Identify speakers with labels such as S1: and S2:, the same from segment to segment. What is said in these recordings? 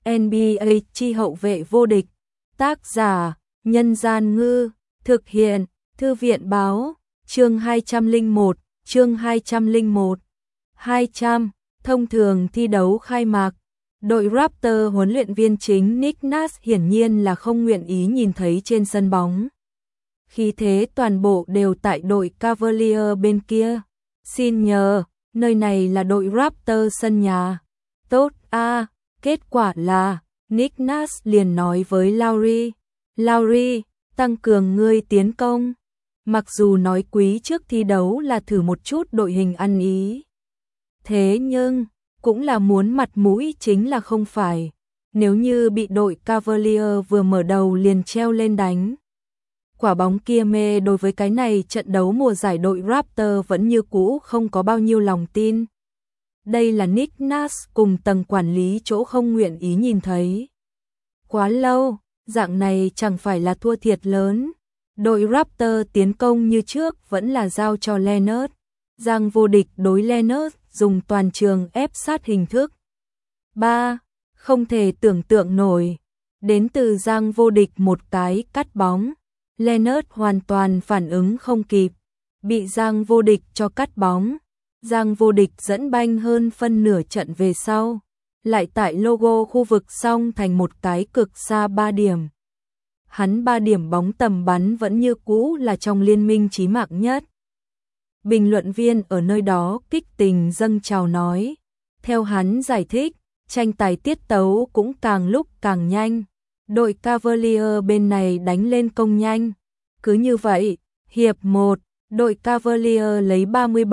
S1: NBA chi hậu vệ vô địch. Tác giả: Nhân Gian Ngư. Thực hiện: Thư viện Báo. Chương 201. Chương 201. 200. Thông thường thi đấu khai mạc. Đội Raptor huấn luyện viên chính Nick Nurse hiển nhiên là không nguyện ý nhìn thấy trên sân bóng. Khi thế toàn bộ đều tại đội Cavalier bên kia. Xin nhờ, nơi này là đội Raptor sân nhà. Tốt a. Kết quả là Nick Nurse liền nói với Lowry, tăng cường ngươi tiến công. Mặc dù nói quý trước thi đấu là thử một chút đội hình ăn ý. Thế nhưng, cũng là muốn mặt mũi chính là không phải. Nếu như bị đội Cavalier vừa mở đầu liền treo lên đánh. Quả bóng kia mê đối với cái này trận đấu mùa giải đội Raptor vẫn như cũ không có bao nhiêu lòng tin. Đây là Nick Nurse cùng tầng quản lý chỗ không nguyện ý nhìn thấy. Quá lâu, dạng này chẳng phải là thua thiệt lớn. Đội Raptor tiến công như trước vẫn là giao cho Leonard. Giang vô địch đối Leonard dùng toàn trường ép sát hình thức. 3. Không thể tưởng tượng nổi. Đến từ Giang vô địch một cái cắt bóng. Leonard hoàn toàn phản ứng không kịp. Bị Giang vô địch cho cắt bóng. Giang vô địch dẫn banh hơn phân nửa trận về sau. Lại tại logo khu vực xong thành một cái cực xa 3 điểm. Hắn 3 điểm bóng tầm bắn vẫn như cũ là trong liên minh chí mạng nhất. Bình luận viên ở nơi đó kích tình dâng trào nói. Theo hắn giải thích, tranh tài tiết tấu cũng càng lúc càng nhanh. Đội Cavalier bên này đánh lên công nhanh. Cứ như vậy, hiệp 1, đội Cavalier lấy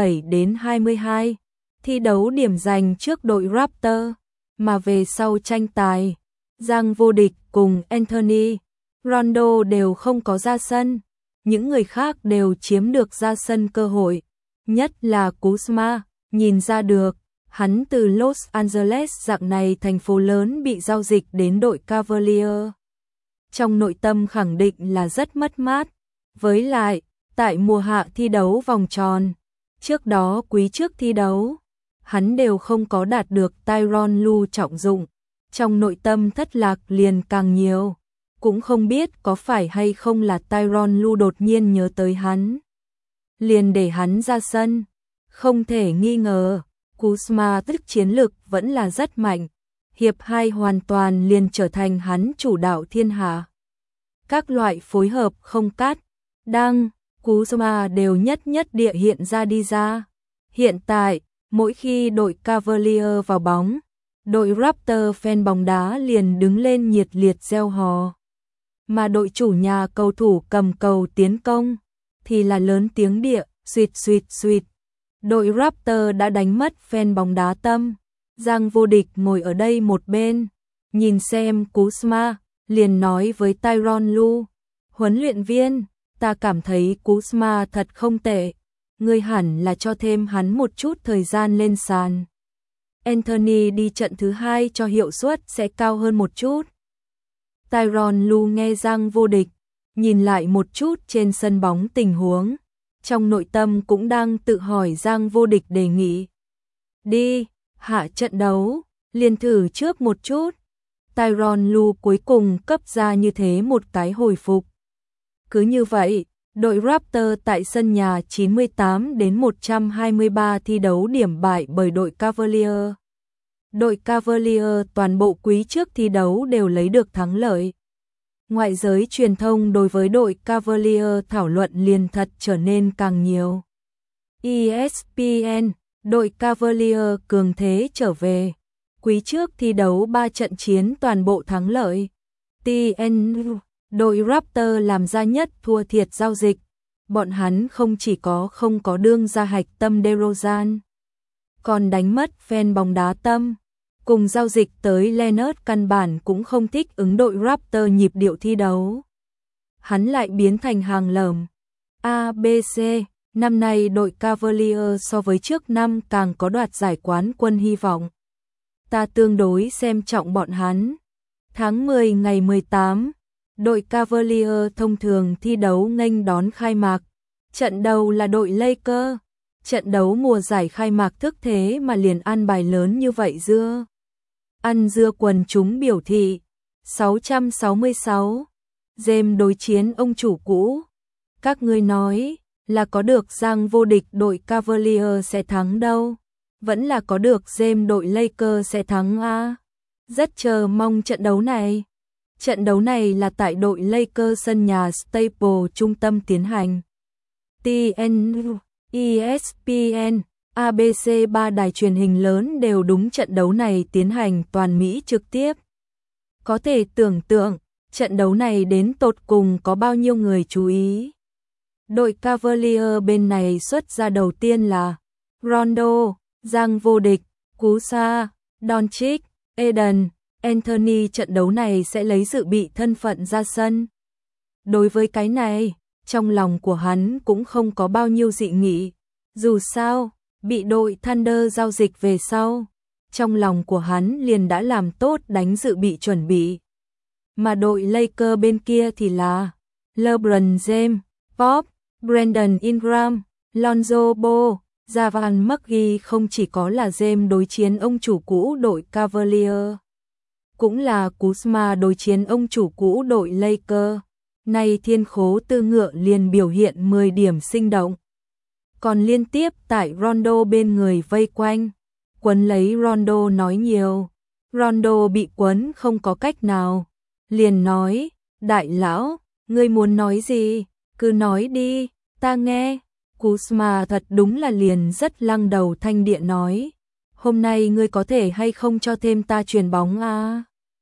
S1: 37-22. Thi đấu điểm giành trước đội Raptor. Mà về sau tranh tài, Giang vô địch cùng Anthony Rondo đều không có ra sân. Những người khác đều chiếm được ra sân cơ hội. Nhất là Kuzma, nhìn ra được, hắn từ Los Angeles dạng này thành phố lớn bị giao dịch đến đội Cavalier. Trong nội tâm khẳng định là rất mất mát. Với lại, tại mùa hạ thi đấu vòng tròn, trước đó quý trước thi đấu, hắn đều không có đạt được Tyronn Lue trọng dụng. Trong nội tâm thất lạc liền càng nhiều. Cũng không biết có phải hay không là Tyronn Lue đột nhiên nhớ tới hắn. Liền để hắn ra sân. Không thể nghi ngờ, Kuzma tức chiến lực vẫn là rất mạnh. Hiệp 2 hoàn toàn liền trở thành hắn chủ đạo thiên hạ. Các loại phối hợp không cắt, đăng, Kuzma đều nhất địa hiện ra đi ra. Hiện tại, mỗi khi đội Cavalier vào bóng, đội Raptor fan bóng đá liền đứng lên nhiệt liệt reo hò. Mà đội chủ nhà cầu thủ cầm cầu tiến công thì là lớn tiếng địa, suýt. Đội Raptor đã đánh mất fan bóng đá tâm. Giang vô địch ngồi ở đây một bên, nhìn xem Kuzma, liền nói với Tyronn Lue, huấn luyện viên, ta cảm thấy Kuzma thật không tệ, ngươi hẳn là cho thêm hắn một chút thời gian lên sàn. Anthony đi trận thứ 2 cho hiệu suất sẽ cao hơn một chút. Tyronn Lue nghe Giang vô địch, nhìn lại một chút trên sân bóng tình huống, trong nội tâm cũng đang tự hỏi Giang vô địch đề nghị. Đi, hạ trận đấu, liền thử trước một chút. Tyronn Lue cuối cùng cấp ra như thế một cái hồi phục. Cứ như vậy, đội Raptor tại sân nhà 98-123 thi đấu điểm bại bởi đội Cavalier. Đội Cavalier toàn bộ quý trước thi đấu đều lấy được thắng lợi. Ngoại giới truyền thông đối với đội Cavalier thảo luận liền thật trở nên càng nhiều. ESPN, đội Cavalier cường thế trở về. Quý trước thi đấu 3 trận chiến toàn bộ thắng lợi. TNU, đội Raptor làm ra nhất thua thiệt giao dịch. Bọn hắn không chỉ không có đương ra hạch tâm DeRozan, còn đánh mất fan bóng đá tâm. Cùng giao dịch tới Leonard căn bản cũng không thích ứng đội Raptor nhịp điệu thi đấu. Hắn lại biến thành hàng lởm. ABC, năm nay đội Cavalier so với trước năm càng có đoạt giải quán quân hy vọng. Ta tương đối xem trọng bọn hắn. Tháng 10 ngày 18, đội Cavalier thông thường thi đấu nghênh đón khai mạc. Trận đầu là đội Lakers. Trận đấu mùa giải khai mạc thức thế mà liền ăn bài lớn như vậy dưa. ăn dưa quần chúng biểu thị. 666. James đối chiến ông chủ cũ. Các ngươi nói là có được Giang vô địch đội Cavalier sẽ thắng đâu. Vẫn là có được James đội Lakers sẽ thắng à. Rất chờ mong trận đấu này. Trận đấu này là tại đội Lakers sân nhà Staples trung tâm tiến hành. TNT, ESPN, ABC 3 đài truyền hình lớn đều đúng trận đấu này tiến hành toàn Mỹ trực tiếp. Có thể tưởng tượng, trận đấu này đến tột cùng có bao nhiêu người chú ý. Đội Cavalier bên này xuất ra đầu tiên là Rondo, Giang vô địch, Cú Sa, Doncic, Eden, Anthony. Trận đấu này sẽ lấy dự bị thân phận ra sân. Đối với cái này, trong lòng của hắn cũng không có bao nhiêu dị nghị. Dù sao, bị đội Thunder giao dịch về sau, trong lòng của hắn liền đã làm tốt đánh dự bị chuẩn bị. Mà đội Lakers bên kia thì là LeBron James, Pop, Brandon Ingram, Lonzo Ball, Javan McGee. Không chỉ có là James đối chiến ông chủ cũ đội Cavalier, cũng là Kuzma đối chiến ông chủ cũ đội Lakers. Nay thiên khố tư ngựa liền biểu hiện 10 điểm sinh động. Còn liên tiếp tại Rondo bên người vây quanh, quấn lấy Rondo nói nhiều. Rondo bị quấn không có cách nào, liền nói, đại lão, ngươi muốn nói gì, cứ nói đi, ta nghe. Kuzma thật đúng là liền rất lăng đầu thanh địa nói, hôm nay ngươi có thể hay không cho thêm ta chuyền bóng à?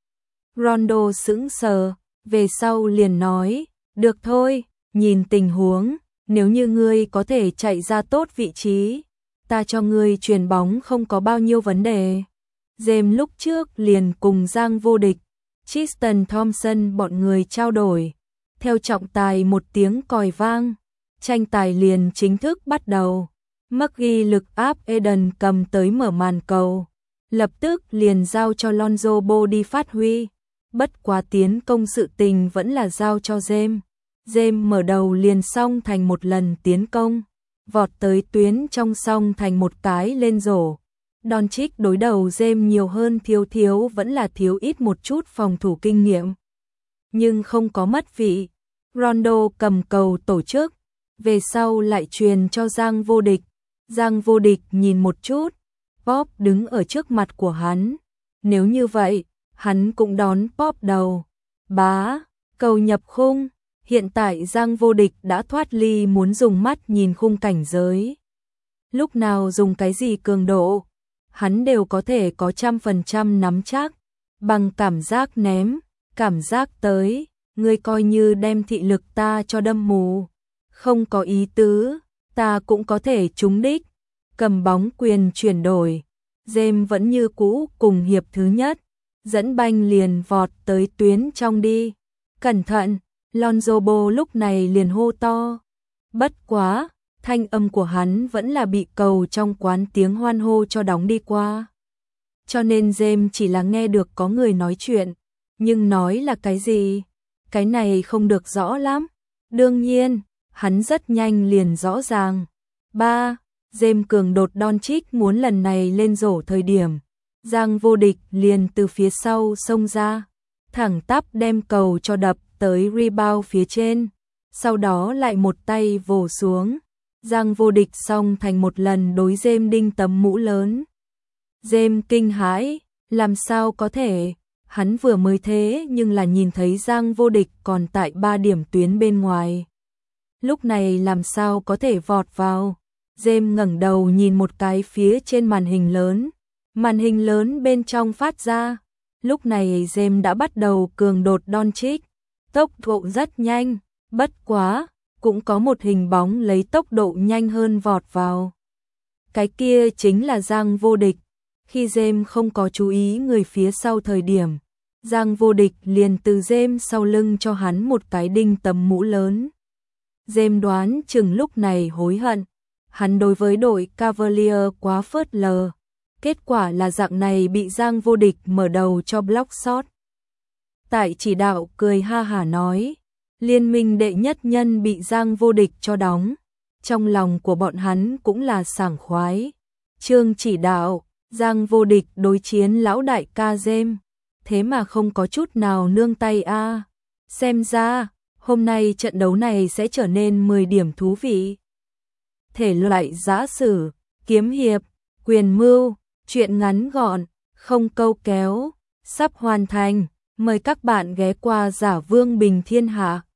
S1: Rondo sững sờ, về sau liền nói, được thôi, nhìn tình huống, nếu như ngươi có thể chạy ra tốt vị trí, ta cho ngươi chuyền bóng không có bao nhiêu vấn đề. James lúc trước liền cùng Giang vô địch, Tristan Thompson bọn người trao đổi. Theo trọng tài một tiếng còi vang, tranh tài liền chính thức bắt đầu. McGee lực áp Eden cầm tới mở màn cầu, lập tức liền giao cho Lonzo Ball đi phát huy. Bất quá tiến công sự tình vẫn là giao cho James. James mở đầu liền xong thành một lần tiến công, vọt tới tuyến trong xong thành một cái lên rổ. Doncic đối đầu James nhiều hơn thiếu vẫn là thiếu ít một chút phòng thủ kinh nghiệm, nhưng không có mất vị. Rondo cầm cầu tổ chức, về sau lại truyền cho Giang vô địch. Giang vô địch nhìn một chút, Pop đứng ở trước mặt của hắn. Nếu như vậy, hắn cũng đón Pop đầu. Bá, cầu nhập khung. Hiện tại Giang vô địch đã thoát ly muốn dùng mắt nhìn khung cảnh giới. Lúc nào dùng cái gì cường độ, hắn đều có thể có 100% nắm chắc. Bằng cảm giác ném, cảm giác tới, ngươi coi như đem thị lực ta cho đâm mù. Không có ý tứ, ta cũng có thể trúng đích. Cầm bóng quyền chuyển đổi, James vẫn như cũ cùng hiệp thứ nhất, dẫn banh liền vọt tới tuyến trong đi. Cẩn thận, Lonzo Ball lúc này liền hô to. Bất quá, thanh âm của hắn vẫn là bị cầu trong quán tiếng hoan hô cho đóng đi qua. Cho nên James chỉ là nghe được có người nói chuyện, nhưng nói là cái gì, cái này không được rõ lắm. Đương nhiên, hắn rất nhanh liền rõ ràng. 3. James cường đột Doncic muốn lần này lên rổ thời điểm, Giang vô địch liền từ phía sau xông ra, thẳng tắp đem cầu cho đập tới rebound phía trên, sau đó lại một tay vồ xuống. Giang vô địch xong thành một lần đối James đinh tấm mũ lớn. James kinh hãi, làm sao có thể, hắn vừa mới thế nhưng là nhìn thấy Giang vô địch còn tại 3 điểm tuyến bên ngoài. Lúc này làm sao có thể vọt vào. James ngẩng đầu nhìn một cái phía trên màn hình lớn. Màn hình lớn bên trong phát ra. Lúc này James đã bắt đầu cường đột Doncic. Tốc độ rất nhanh, bất quá, cũng có một hình bóng lấy tốc độ nhanh hơn vọt vào. Cái kia chính là Giang vô địch. Khi James không có chú ý người phía sau thời điểm, Giang vô địch liền từ James sau lưng cho hắn một cái đinh tấm mũ lớn. James đoán chừng lúc này hối hận, hắn đối với đội Cavalier quá phớt lờ. Kết quả là dạng này bị Giang vô địch mở đầu cho block shot. Tại chỉ đạo cười ha hả nói, liên minh đệ nhất nhân bị Giang vô địch cho đóng. Trong lòng của bọn hắn cũng là sảng khoái. Trương chỉ đạo, Giang Vô Địch đối chiến lão đại ca Gem, thế mà không có chút nào nương tay a. Xem ra, hôm nay trận đấu này sẽ trở nên 10 điểm thú vị. Thể loại giã sử, kiếm hiệp, quyền mưu, truyện ngắn gọn, không câu kéo, sắp hoàn thành. Mời các bạn ghé qua Giả Vương Bình Thiên Hạ.